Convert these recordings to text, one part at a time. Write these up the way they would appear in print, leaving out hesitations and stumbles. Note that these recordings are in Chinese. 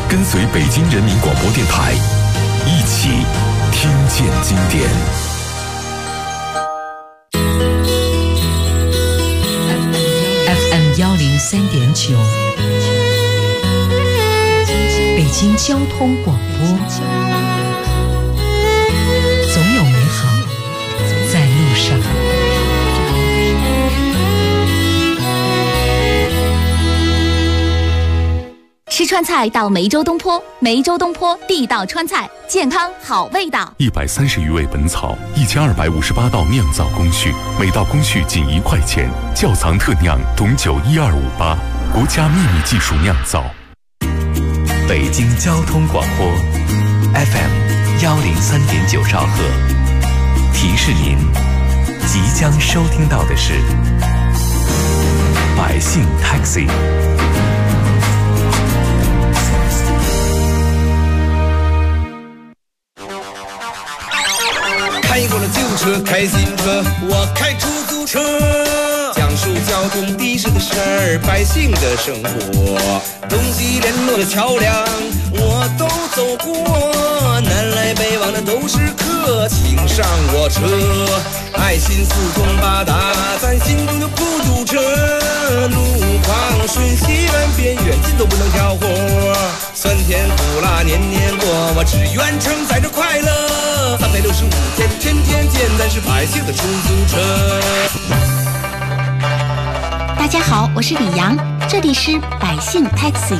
跟随北京人民广播电台，一起听见经典。 FM 103.9，北京交通广播，总有美好在路上。 吃川菜到梅州东坡，梅州东坡地道川菜，健康好味道。 130余味本草，1258道酿造工序，每道工序仅1块钱，窖藏特酿董酒12588，国家秘密技术酿造。 北京交通广播 FM 103.9兆赫，提示您即将收听到的是百姓 Taxi。 开过了旧车，开新车，我开出租车，讲述交通的士的事儿，百姓的生活，东西联络的桥梁我都走过，南来北往的都是客，请上我车，爱心四通八达，咱心中就不堵车，路况顺西南边远近都不能挑活，酸甜苦辣年年过，我只愿承载着快乐，365天天天见，咱是百姓的出租车。 大家好，我是李阳，这里是百姓 Taxi。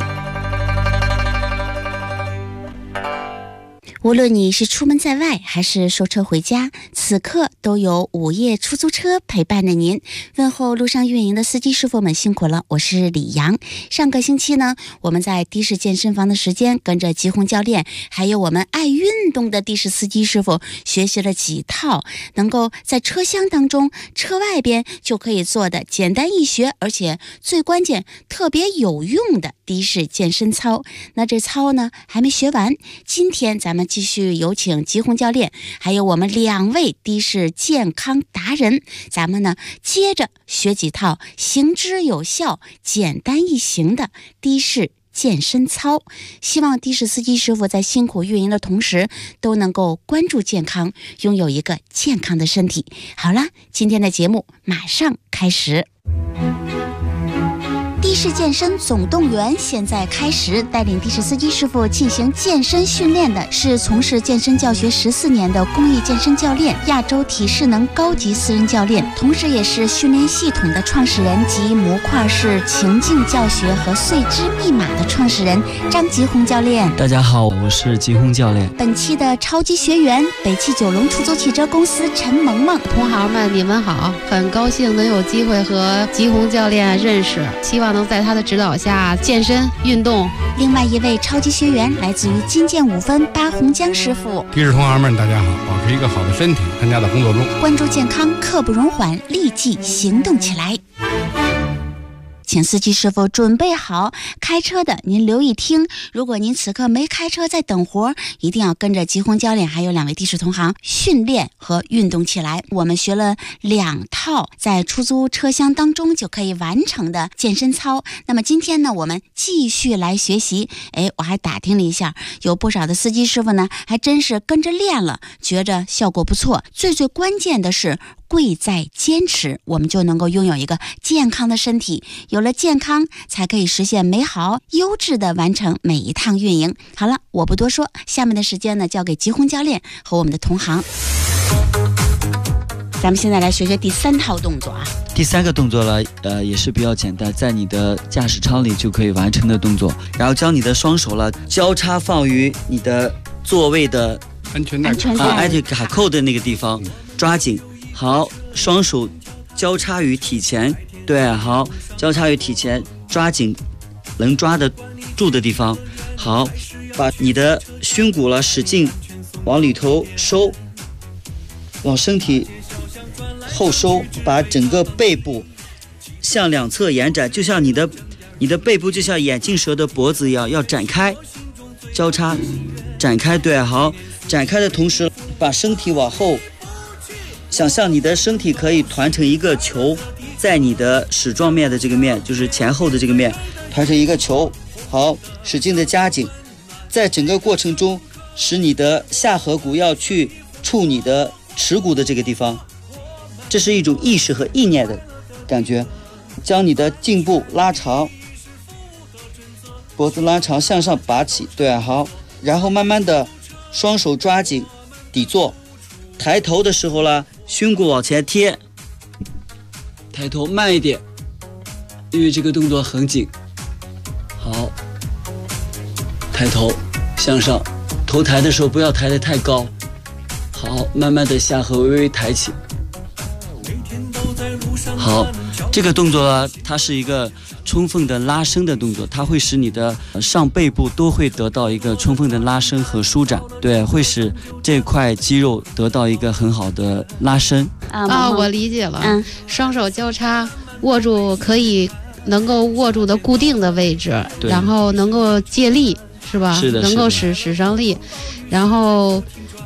无论你是出门在外还是收车回家，此刻都有午夜出租车陪伴着您。问候路上运营的司机师傅们辛苦了，我是李阳。上个星期呢，我们在的士健身房的时间，跟着吉红教练还有我们爱运动的的士司机师傅学习了几套能够在车厢当中车外边就可以做的简单易学，而且最关键特别有用的的士健身操。那这操呢还没学完，今天咱们继续有请吉红教练还有我们2位的士健康达人，咱们呢接着学几套行之有效简单易行的的士健身操，希望的士司机师傅在辛苦运营的同时都能够关注健康，拥有一个健康的身体。好了，今天的节目马上开始。的士健身总动员现在开始，带领的士司机师傅进行健身训练的是从事健身教学14年的公益健身教练，亚洲体适能高级私人教练，同时也是训练系统的创始人及模块式情境教学和碎肢密码的创始人张吉红教练。 大家好，我是吉红教练。 本期的超级学员，北汽九龙出租汽车公司陈萌萌。 同行们，你们好，很高兴能有机会和吉红教练认识，希望能在他的指导下健身运动。 另外一位超级学员来自于金剑5分巴洪江师傅。 的士同行们，大家好，保持一个好的身体，参加到工作中， 关注健康，刻不容缓，立即行动起来。请司机师傅准备好，开车的您留意听，如果您此刻没开车在等活，一定要跟着吉红教练还有2位的士同行训练和运动起来。我们学了2套在出租车厢当中就可以完成的健身操，那么今天呢，我们继续来学习。我还打听了一下，有不少的司机师傅呢还真是跟着练了，觉着效果不错。最关键的是贵在坚持，我们就能够拥有一个健康的身体，有了健康才可以实现美好优质的完成每一趟运营。好了，我不多说，下面的时间呢交给吉红教练和我们的同行。咱们现在来学学第3套动作啊。 第3个动作了，也是比较简单，在你的驾驶舱里就可以完成的动作。然后将你的双手了交叉放于你的座位的安全带卡扣的那个地方，抓紧。好，双手交叉于体前，对，好，交叉于体前，抓紧能抓得住的地方。好，把你的胸骨了使劲往里头收，往身体后收，把整个背部向两侧延展，就像你的背部就像眼镜蛇的脖子一样，要展开，交叉展开，对，好，展开的同时把身体往后，想象你的身体可以团成一个球，在你的矢状面的这个面，就是前后的这个面团成一个球。好，使劲的加紧， 在整个过程中，使你的下颌骨要去触你的耻骨的这个地方，这是一种意识和意念的感觉。将你的颈部拉长，脖子拉长，向上拔起，对，好，然后慢慢的双手抓紧底座，抬头的时候呢，胸骨往前贴，抬头慢一点，因为这个动作很紧。好，抬头向上，头抬的时候不要抬得太高。好，慢慢的下颌微微抬起。好，这个动作啊，它是一个充分的拉伸的动作，它会使你的上背部都会得到一个充分的拉伸和舒展，对，会使这块肌肉得到一个很好的拉伸。 我理解了。双手交叉握住，可以能够握住的固定的位置，然后能够借力，是吧？ 是的， 能够使上力，然后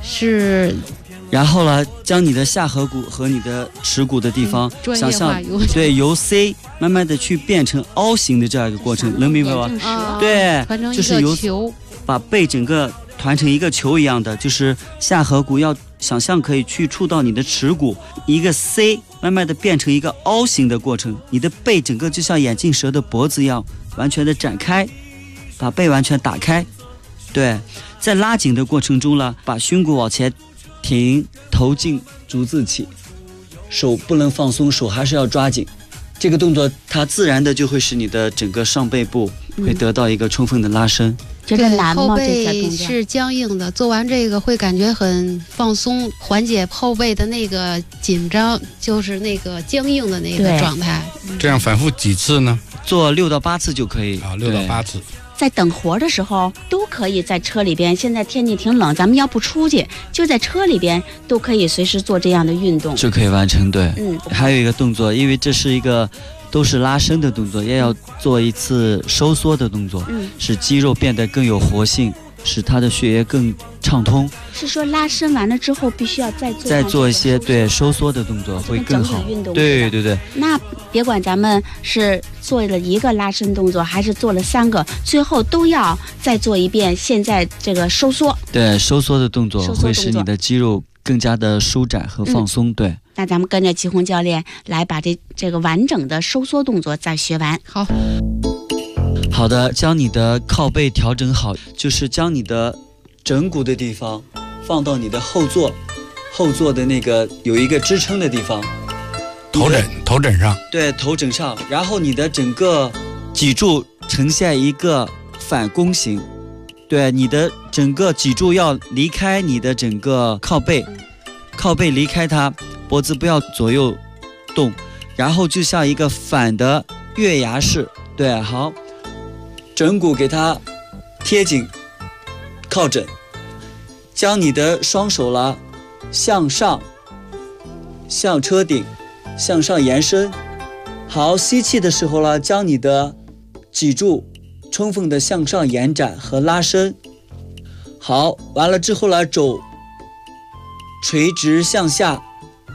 呢， 将你的下颌骨和你的耻骨的地方，想象对由 C 慢慢的去变成凹形的这样一个过程，能明白吗？对，就是由球，把背整个团成一个球一样的，就是下颌骨要想象可以去触到你的耻骨，一个 C 慢慢的变成一个凹形的过程，你的背整个就像眼镜蛇的脖子一样，完全的展开，把背完全打开。对，在拉紧的过程中呢，把胸骨往前挺，头颈逐字起，手不能放松，手还是要抓紧。这个动作它自然的就会使你的整个上背部会得到一个充分的拉伸。 觉得难吗？ 后背是僵硬的，做完这个会感觉很放松，缓解后背的那个紧张，就是那个僵硬的那个状态。 这样反复几次呢？ 做6到8次就可以啊，6到8次。 在等活的时候都可以在车里边，现在天气挺冷，咱们要不出去，就在车里边都可以随时做这样的运动， 就可以完成。对，还有一个动作，因为这是一个都是拉伸的动作，也要做一次收缩的动作，使肌肉变得更有活性，使它的血液更畅通。 是说拉伸完了之后必须要再做一些对收缩的动作会更好。对。 那别管咱们是做了一个拉伸动作还是做了3个，最后都要再做一遍现在这个收缩。 对，收缩的动作会使你的肌肉更加的舒展和放松。对， 那咱们跟着祁红教练来把这个完整的收缩动作再学完。 好的，将你的靠背调整好，就是将你的枕骨的地方放到你的后座的那个有一个支撑的地方， 头枕上。 对，头枕上，然后你的整个脊柱呈现一个反弓形，对，你的整个脊柱要离开你的整个靠背离开它，脖子不要左右动，然后就像一个反的月牙式。对，好，枕骨给它贴紧靠枕，将你的双手了向上，向车顶向上延伸。好，吸气的时候了，将你的脊柱充分的向上延展和拉伸。好，完了之后了，肘垂直向下，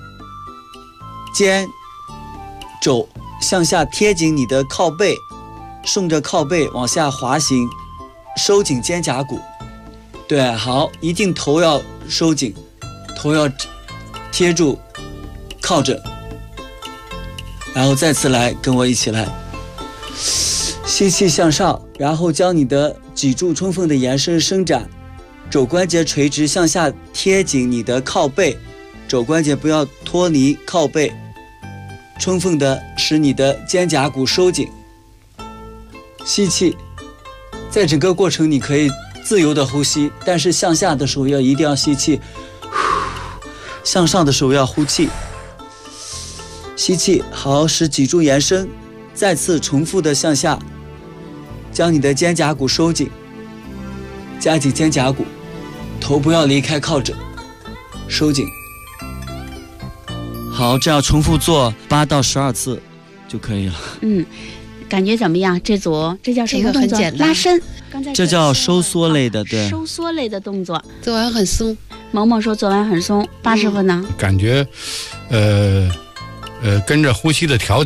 肩肘向下贴紧你的靠背，顺着靠背往下滑行，收紧肩胛骨。对，好，一定头要收紧，头要贴住靠枕。然后再次来，跟我一起来，吸气向上，然后将你的脊柱充分的延伸伸展，肘关节垂直向下贴紧你的靠背，肘关节不要脱离靠背，充分的使你的肩胛骨收紧。吸气，在整个过程你可以自由的呼吸，但是向下的时候一定要吸气，向上的时候要呼气。吸气，好，使脊柱延伸，再次重复的向下，将你的肩胛骨收紧，夹紧肩胛骨，头不要离开靠枕，收紧。好，这样重复做8到12次就可以了。 感觉怎么样？这叫什么动作？拉伸。 这叫收缩类的，对， 收缩类的动作。 做完很松。 萌萌说做完很松，巴师傅呢？ 感觉，跟着呼吸的调节，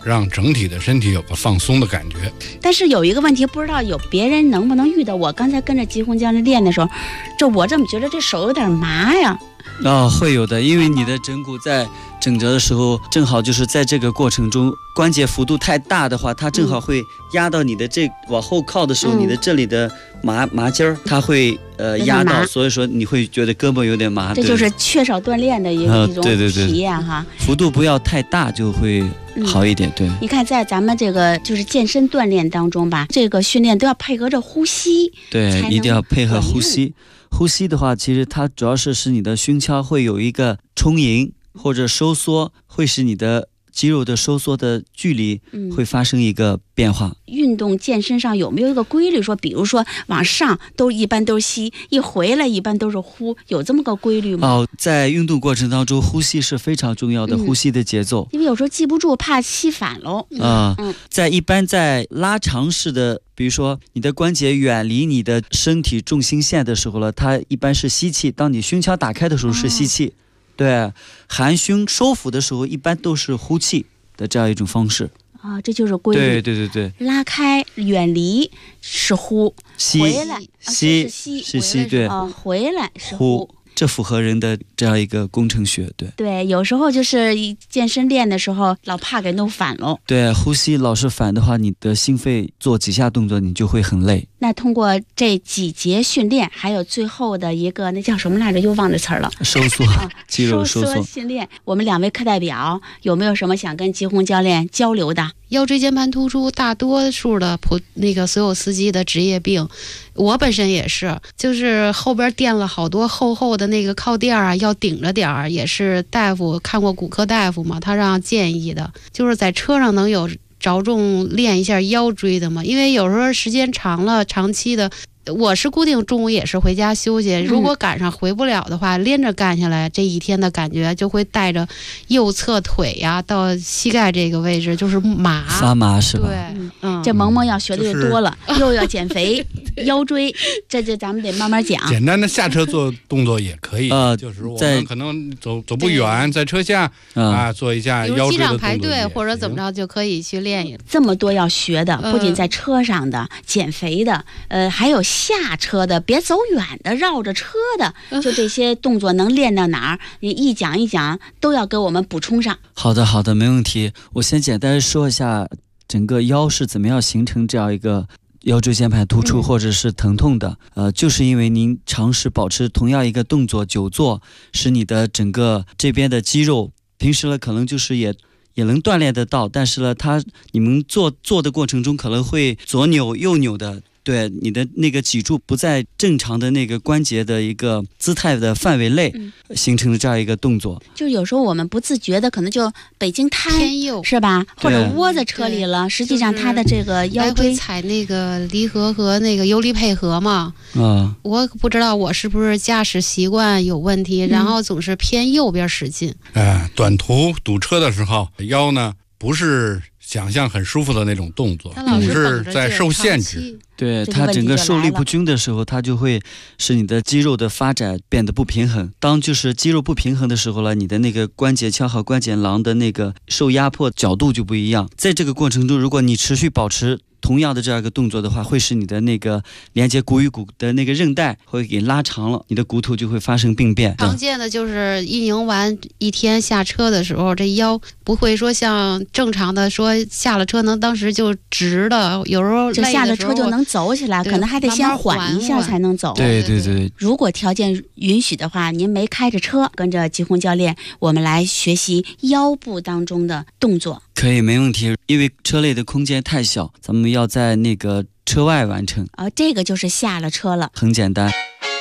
让整体的身体有个放松的感觉。 但是有一个问题，不知道有别人能不能遇到。我刚才跟着吉红教练练的时候，我这么觉得这手有点麻呀。 会有的，因为你的枕骨在整着的时候，正好就是在这个过程中，关节幅度太大的话，它正好会压到你的往后靠的时候，你的这里的麻筋儿，它会压到，所以说你会觉得胳膊有点麻。 这就是缺少锻炼的一种体验哈。 幅度不要太大就会好一点。对， 你看在咱们这个就是健身锻炼当中吧，这个训练都要配合着呼吸。 对，一定要配合呼吸。呼吸的话，其实它主要是使你的胸腔会有一个充盈或者收缩，会使你的肌肉的收缩的距离会发生一个变化。 运动健身上有没有一个规律说，比如说往上一般都是吸，一回来一般都是呼，有这么个规律吗？ 在运动过程当中，呼吸是非常重要的，呼吸的节奏。 因为有时候记不住，怕吸反喽。 在拉长式的，比如说你的关节远离你的身体重心线的时候了，它一般是吸气。当你胸腔打开的时候是吸气。对，含胸收腹的时候一般都是呼气的这样一种方式这就是规律。 对， 拉开远离是呼，回来吸是吸，对， 回来是呼。 这符合人的这样一个工程学。 对，有时候就是健身练的时候老怕给弄反了。 对，呼吸老是反的话，你的心肺做几下动作你就会很累。 那通过这几节训练，还有最后的一个那叫什么来着，又忘这词儿了， 收缩肌肉收缩训练。我们2位课代表有没有什么想跟吉红教练交流的？ 腰椎间盘突出大多数的所有司机的职业病，我本身也是，就是后边垫了好多厚厚的那个靠垫啊，要顶着点儿，也是大夫看过骨科大夫嘛，他让建议的，就是在车上能有着重练一下腰椎的嘛，因为有时候时间长了，长期的。我是固定中午也是回家休息，如果赶上回不了的话，连着干下来，这一天的感觉就会带着右侧腿呀到膝盖这个位置就是发麻是吧？ 对，这萌萌要学的就多了，又要减肥，腰椎，这就咱们得慢慢讲。 简单的下车做动作也可以，就是我们可能走不远，在车下做一下腰椎的动作，比如机场排队或者怎么着就可以去练一。 这么多要学的，不仅在车上的减肥的，还有下车的，别走远的，绕着车的，就这些动作能练到哪儿？你一讲一讲，都要给我们补充上。 好的，没问题。我先简单说一下整个腰是怎么样形成这样一个腰椎间盘突出或者是疼痛的。就是因为您长时保持同样一个动作久坐，使你的整个这边的肌肉，平时呢可能就是也能锻炼得到，但是呢你们做的过程中可能会左扭右扭的。对，你的那个脊柱不在正常的那个关节的一个姿态的范围内，形成了这样一个动作。 就有时候我们不自觉的，可能就北京瘫偏右是吧？或者窝在车里了，实际上他的这个腰椎踩那个离合和那个游离配合嘛。我不知道我是不是驾驶习惯有问题，然后总是偏右边使劲。 短途堵车的时候，腰呢不是想象很舒服的那种动作，总是在受限制。 对，它整个受力不均的时候，它就会使你的肌肉的发展变得不平衡。当就是肌肉不平衡的时候了，你的那个关节腔和关节囊的那个受压迫角度就不一样。在这个过程中，如果你持续保持同样的这样一个动作的话，会使你的那个连接骨与骨的那个韧带会给拉长了，你的骨头就会发生病变。 常见的就是运营完一天下车的时候，这腰不会说像正常的说下了车能当时就直的，有时候就下了车就能走起来，可能还得先缓一下才能走。 对。 如果条件允许的话，您没开着车，跟着吉红教练，我们来学习腰部当中的动作。 可以，没问题。因为车内的空间太小，咱们要在那个车外完成。 这个就是下了车了， 很简单。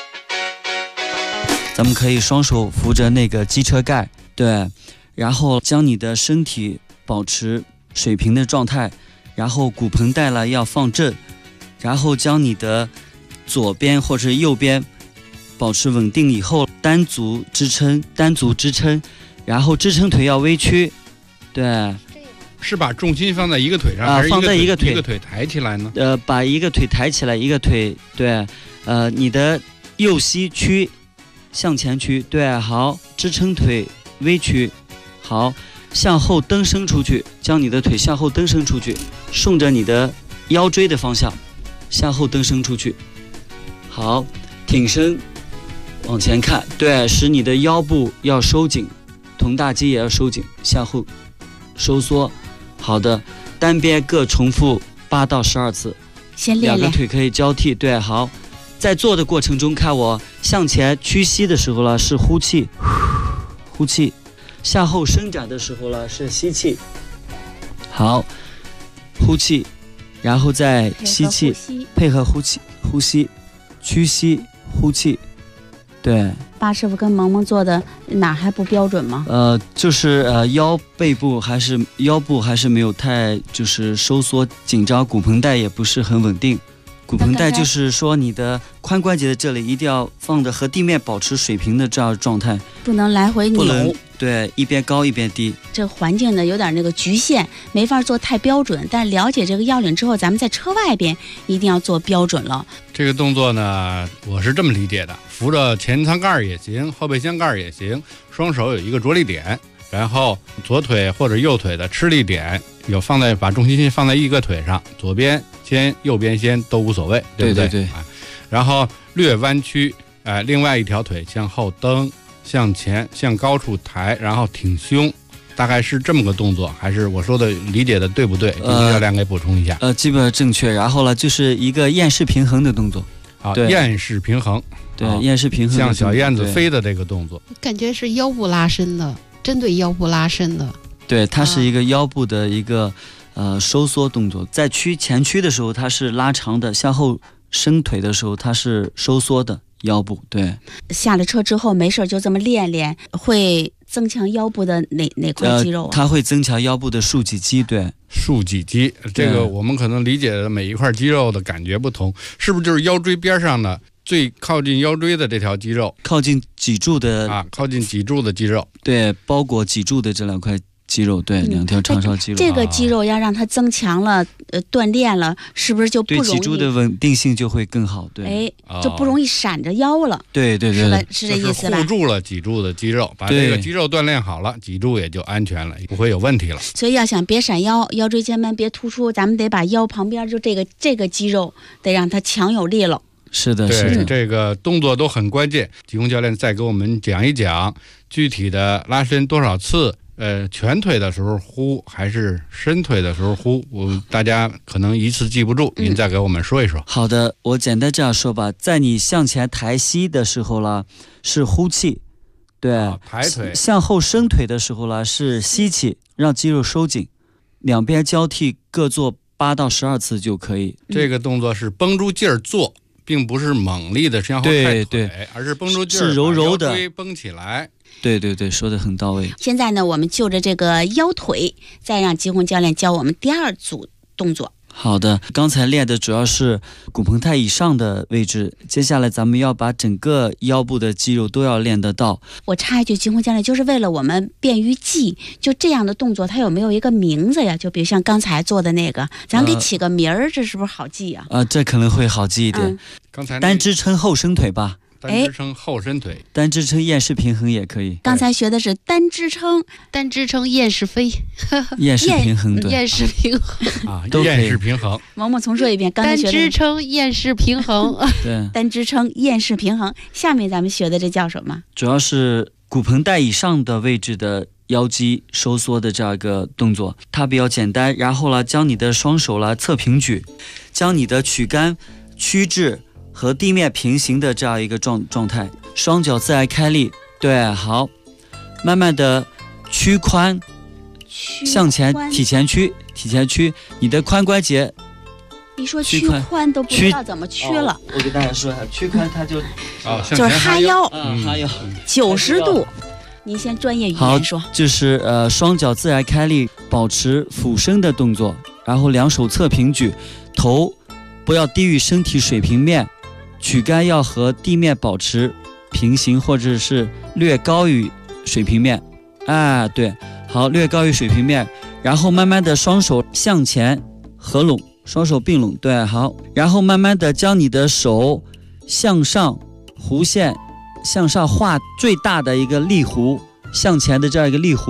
咱们可以双手扶着那个机车盖，对，然后将你的身体保持水平的状态，然后骨盆带了要放正，然后将你的左边或者右边保持稳定以后，单足支撑，然后支撑腿要微曲，对。 是把重心放在一个腿上，还是放在一个腿抬起来呢？ 把一个腿抬起来，一个腿对，你的右膝屈向前屈，对，好，支撑腿微屈，好， 向后蹬伸出去，将你的腿向后蹬伸出去，顺着你的腰椎的方向向后蹬伸出去。好，挺身往前看，对，使你的腰部要收紧，臀大肌也要收紧，向后收缩。好的，单边各重复8到12次， 先练练。 两个腿可以交替，对，好。在做的过程中，看我向前屈膝的时候呢是呼气，呼气；向后伸展的时候呢是吸气。好，呼气，然后再吸气，配合呼气，呼吸，屈膝，呼气。对， 巴师傅跟萌萌做的哪还不标准吗？ 就是腰部还是没有太就是收缩紧张，骨盆带也不是很稳定。骨盆带就是说你的髋关节的这里一定要放的和地面保持水平的这样状态， 不能来回扭， 不能对一边高一边低。 这环境呢有点那个局限，没法做太标准。但了解这个要领之后，咱们在车外边一定要做标准了。 这个动作呢，我是这么理解的：扶着前舱盖也行，后备箱盖也行，双手有一个着力点，然后左腿或者右腿的吃力点有把重心先放在一个腿上，左边先右边先都无所谓，对不对？ 对。 然后略弯曲，另外一条腿向后蹬，向前向高处抬，然后挺胸，大概是这么个动作，还是我说的理解的对不对？教练给补充一下。 基本上正确。然后呢，就是一个燕式平衡的动作。 好，燕式平衡， 对，燕式平衡， 像小燕子飞的这个动作， 感觉是腰部拉伸的，针对腰部拉伸的。 对，它是一个腰部的一个收缩动作，在前屈的时候它是拉长的，向后伸腿的时候它是收缩的腰部。对， 下了车之后没事就这么练练，会增强腰部的哪块肌肉啊？ 它会增强腰部的竖脊肌。对， 竖脊肌，这个我们可能理解的每一块肌肉的感觉不同，是不是就是腰椎边上的最靠近腰椎的这条肌肉， 靠近脊柱的靠近脊柱的肌肉？ 对，包裹脊柱的这两块肌肉，对，两条长条肌肉。 这个肌肉要让它增强了，锻炼了，是不是就不容易？ 对，脊柱的稳定性就会更好。对， 就不容易闪着腰了。 对， 是吧？是这意思吧？ 护住了脊柱的肌肉，把这个肌肉锻炼好了，脊柱也就安全了，不会有问题了。 所以要想别闪腰，腰椎间盘别突出，咱们得把腰旁边就这个肌肉得让它强有力了。 是的， 对，这个动作都很关键。吉红教练再给我们讲一讲具体的拉伸多少次。全腿的时候呼还是伸腿的时候呼，大家可能一次记不住，您再给我们说一说。 好的，我简单这样说吧，在你向前抬膝的时候了是呼气，对， 抬腿； 向后伸腿的时候了是吸气，让肌肉收紧，两边交替各做8到12次就可以。 这个动作是绷住劲儿做，并不是猛力的向后抬腿，而是绷住劲儿， 是柔柔的把腰椎绷起来。 对，说得很到位。 现在呢，我们就着这个腰腿，再让吉红教练教我们第2组动作。 好的，刚才练的主要是骨盆带以上的位置，接下来咱们要把整个腰部的肌肉都要练得到。 我插一句，吉红教练，就是为了我们便于记，就这样的动作它有没有一个名字呀？就比如像刚才做的那个，咱给起个名儿，这是不是好记啊？ 这可能会好记一点。 刚才单支撑后伸腿吧。 单支撑后伸腿， 单支撑燕式平衡也可以。 刚才学的是单支撑燕式飞， 燕式平衡，对， 燕式平衡都可以。 燕式平衡。 萌萌重说一遍，刚才学的单支撑燕式平衡， 对， 单支撑燕式平衡。下面咱们学的这叫什么？ 主要是骨盆带以上的位置的腰肌收缩的这样一个动作，它比较简单。然后呢，将你的双手了侧平举，将你的躯干屈至和地面平行的这样一个状态，双脚自然开立，对，好，慢慢的屈髋向前，体前屈，你的髋关节。 一说屈髋都不知道怎么屈了。 我给大家说一下，屈髋它就是哈腰哈腰 90度。您先专业语言说。 好，就是双脚自然开立，保持俯身的动作，然后两手侧平举，头不要低于身体水平面，躯干要和地面保持平行或者是略高于水平面。对，好，略高于水平面，然后慢慢的双手向前合拢，双手并拢，对，好，然后慢慢的将你的手向上弧线向上画最大的一个力弧，向前的这样一个力弧，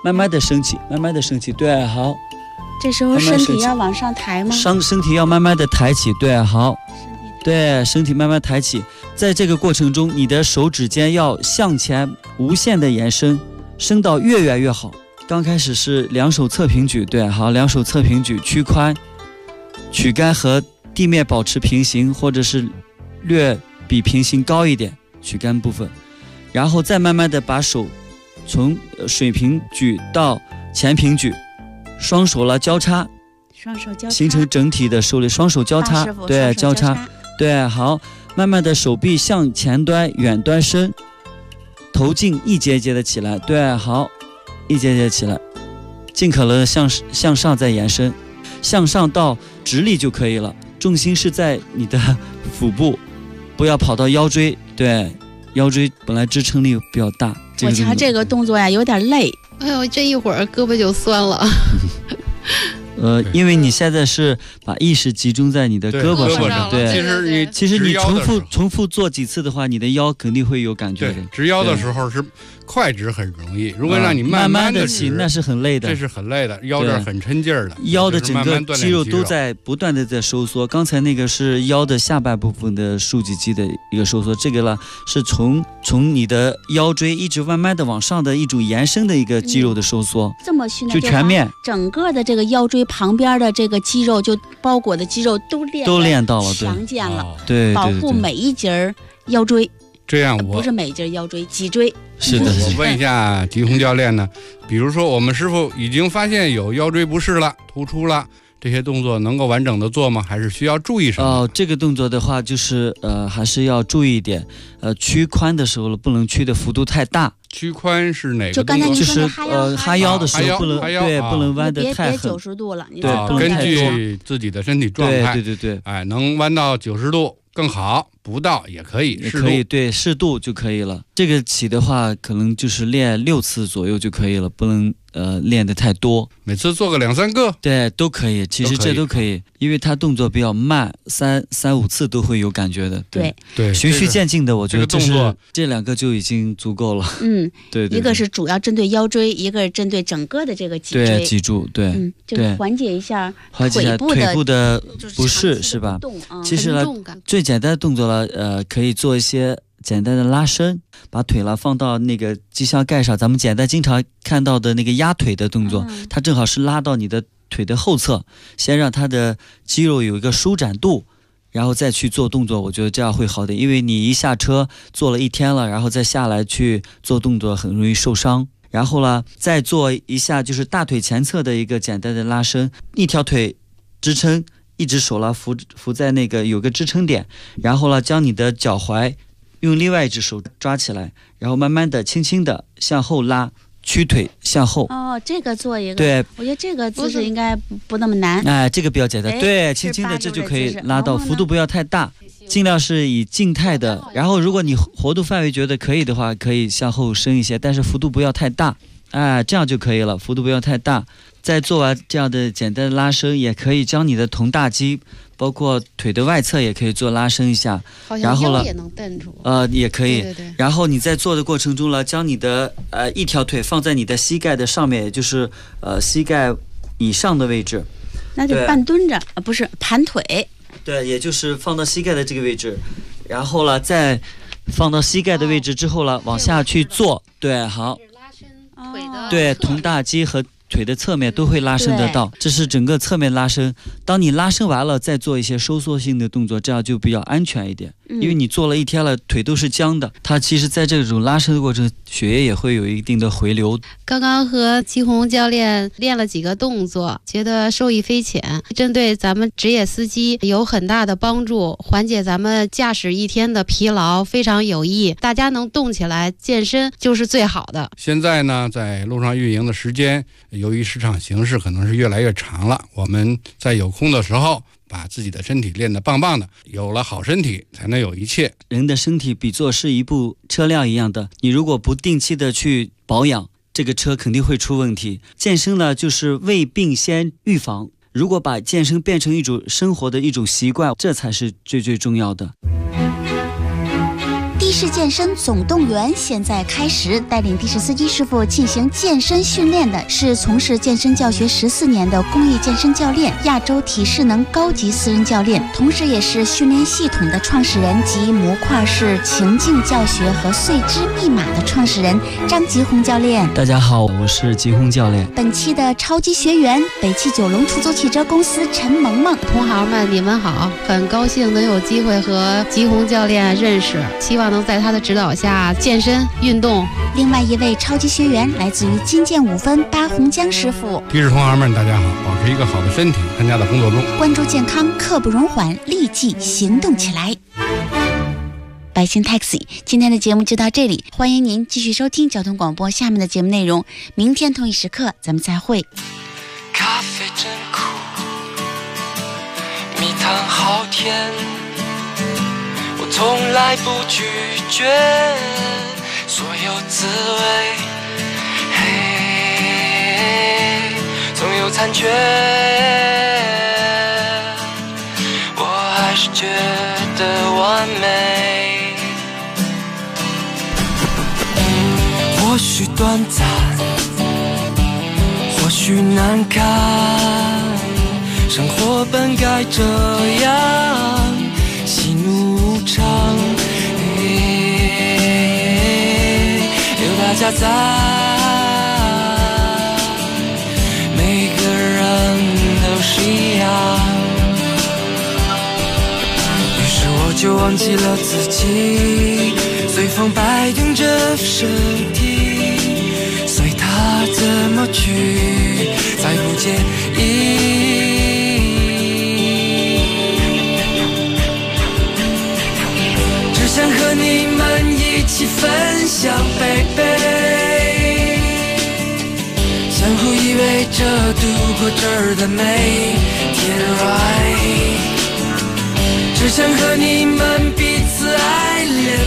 慢慢的升起，慢慢的升起，对，好。 这时候身体要往上抬吗？ 身体要慢慢的抬起，对，好。对，身体慢慢抬起，在这个过程中，你的手指尖要向前无限的延伸，伸到越远越好。刚开始是两手侧平举，对，好，两手侧平举，屈髋，躯干和地面保持平行，或者是略比平行高一点，躯干部分，然后再慢慢的把手从水平举到前平举，双手交叉，形成整体的收力，双手交叉，对，交叉。对，好，慢慢的手臂向前端远端伸，头颈一节节的起来，对，好，一节节起来，尽可能向上再延伸，向上到直立就可以了，重心是在你的腹部，不要跑到腰椎，对，腰椎本来支撑力比较大。 我瞧这个动作呀有点累， 哎呦，这一会儿胳膊就酸了。 因为你现在是把意识集中在你的胳膊上，对，其实你重复做几次的话，你的腰肯定会有感觉的。 直腰的时候是快直很容易，如果让你慢慢的起，那是很累的， 这是很累的，腰这很抻劲儿的， 腰的整个肌肉都在不断的在收缩。刚才那个是腰的下半部分的竖脊肌的一个收缩，这个呢是从你的腰椎一直慢慢的往上的一种延伸的一个肌肉的收缩。 这么训练就全面， 整个的这个腰椎旁边的这个肌肉就包裹的肌肉都练到了，强健了， 对， 保护每一节腰椎。 这样不是每一节腰椎，脊椎。 是的， 我问一下吉红教练呢，比如说我们师傅已经发现有腰椎不适了、突出了，这些动作能够完整的做吗？还是需要注意什么？ 这个动作的话，就是还是要注意一点，屈髋的时候不能屈的幅度太大。 屈髋是哪个动作？ 就是哈腰的时候不能不能弯得太狠， 别90度了， 对， 根据自己的身体状态， 对， 哎，能弯到90度更好，不到也可以， 也可以，对，适度就可以了。这个起的话，可能就是练6次左右就可以了，不能练得太多。 每次做个2、3个， 对，都可以。其实这都可以，因为它动作比较慢，3、5次都会有感觉的。 对， 循序渐进的，我觉得这2个就已经足够了。对， 一个是主要针对腰椎，一个是针对整个的这个脊椎。 对，脊柱，对， 就是缓解一下腿部的不适，是吧？其实呢，最简单的动作了，可以做一些简单的拉伸，把腿放到那个机箱盖上，咱们简单经常看到的那个压腿的动作，它正好是拉到你的腿的后侧，先让它的肌肉有一个舒展度，然后再去做动作，我觉得这样会好点。因为你一下车做了1天了，然后再下来去做动作很容易受伤。然后呢，再做一下就是大腿前侧的一个简单的拉伸，一条腿支撑，一只手扶在那个有个支撑点，然后呢将你的脚踝用另外一只手抓起来，然后慢慢的轻轻的向后拉，屈腿向后。 这个做一个， 对， 我觉得这个姿势应该不那么难。 这个比较简单，对，轻轻的这就可以拉到，幅度不要太大，尽量是以静态的。然后如果你活动范围觉得可以的话，可以向后伸一些，但是幅度不要太大，这样就可以了，幅度不要太大。再做完这样的简单的拉伸，也可以将你的臀大肌包括腿的外侧也可以做拉伸一下，然后也能蹬住， 也可以。 对。 然后你在做的过程中呢，将你的一条腿放在你的膝盖的上面，也就是膝盖以上的位置。 那就半蹲着，不是盘腿。 对，也就是放到膝盖的这个位置，然后呢，再放到膝盖的位置之后呢，往下去做。对，好。 拉伸腿的。 对，臀大肌和腿的侧面都会拉伸得到，这是整个侧面拉伸。当你拉伸完了，再做一些收缩性的动作，这样就比较安全一点。因为你做了1天了，腿都是僵的，它其实在这种拉伸的过程，血液也会有一定的回流。 刚刚和季红教练练了几个动作，觉得受益匪浅，针对咱们职业司机有很大的帮助，缓解咱们驾驶一天的疲劳，非常有益。大家能动起来，健身就是最好的。 现在呢，在路上运营的时间，由于市场形势可能是越来越长了，我们在有空的时候把自己的身体练得棒棒的，有了好身体才能有一切。 人的身体比作是一部车辆一样的，你如果不定期的去保养，这个车肯定会出问题。健身呢，就是未病先预防，如果把健身变成一种生活的一种习惯，这才是最重要的。 大家好，我是吉红教练。 本期的超级学员，北汽九龙出租汽车公司陈萌萌。 同行们，你们好，很高兴能有机会和吉红教练认识，希望能在他的指导下健身运动。 另外一位超级学员来自于金剑5分巴洪江师傅。 的士同行们，大家好，保持一个好的身体，参加到工作中， 关注健康，刻不容缓，立即行动起来。百姓 Taxi， 今天的节目就到这里，欢迎您继续收听交通广播下面的节目内容，明天同一时刻咱们再会。 咖啡真苦，蜜糖好甜，我从来不拒绝所有滋味，嘿，总有残缺，我还是觉得完美。或许短暂，或许难堪，生活本该这样，喜怒无常，有大家在，每个人都是一样。于是我就忘记了自己，随风摆动着身体，随它怎么去，再不介意。只想和你们一起分享baby，相互依偎着度过这儿的每天 right， 只想和你们彼此爱恋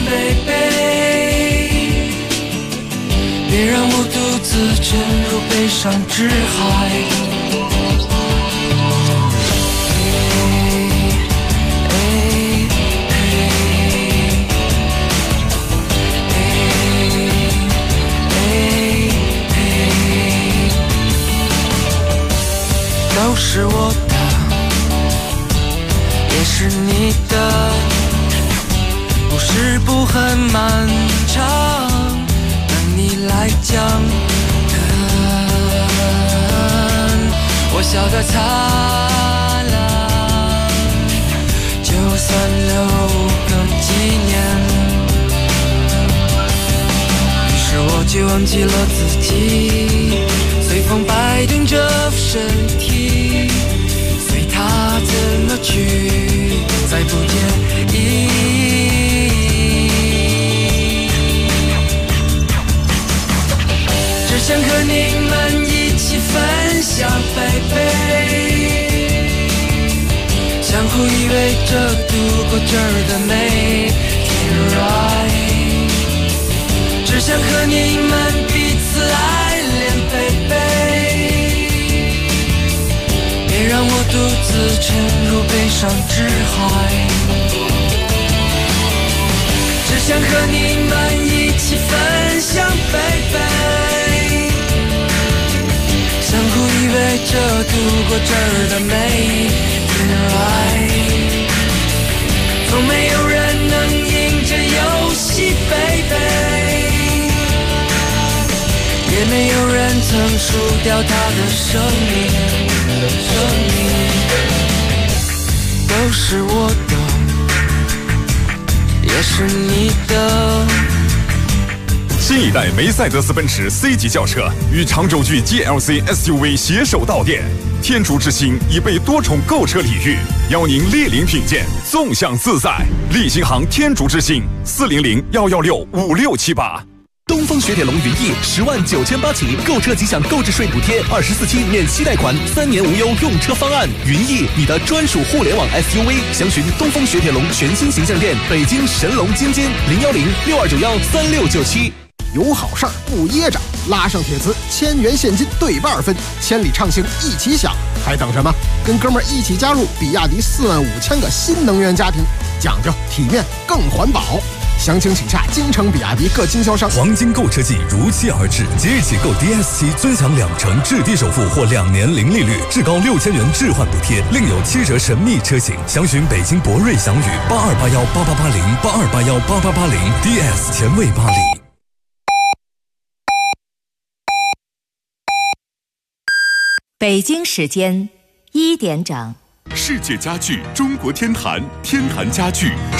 baby， 别让我独自沉入悲伤之海。都是我的，也是你的，故事不很漫长，等你来讲。我笑得灿烂，就算留个纪念。于是我就忘记了自己，随风摆动着身体，随它怎么去，再不介意。只想和你们一起分享baby，相互依偎着度过这儿的每天 right， 只想和你们彼此爱恋baby， 别让我独自沉入悲伤之海。只想和你们一起分享baby， 相互依偎着度过这儿的每天 right， 从没有人能赢这游戏 baby，也没有人曾输掉他的生命，都是我的，也是你的。 新一代梅赛德斯奔驰 C 级轿车与长轴距 GLC SUV 携手到店，天竺之星已被多重购车礼遇，邀您莅临品鉴，纵享自在。立新行天竺之星400-116-5678。 东风雪铁龙云翼10万9800起，购车即享购置税补贴，24期免息贷款，3年无忧用车方案。云翼，你的专属互联网 SUV， 详询东风雪铁龙全新形象店，北京神龙津津010-6291-3697。 有好事儿不噎着，拉上铁磁，1000元现金对半分，千里畅行一起享，还等什么？跟哥们儿一起加入比亚迪45000个新能源家庭，讲究体面更环保。 详情请洽京城比亚迪各经销商。 黄金购车季如期而至，即日起购 DS7尊享2成至低首付或2年零利率，至高6000元置换补贴，另有7折神秘车型。详询北京博瑞祥宇8281888082818880 DS 前卫巴黎。 北京时间1点整。 世界家具中国天坛，天坛家具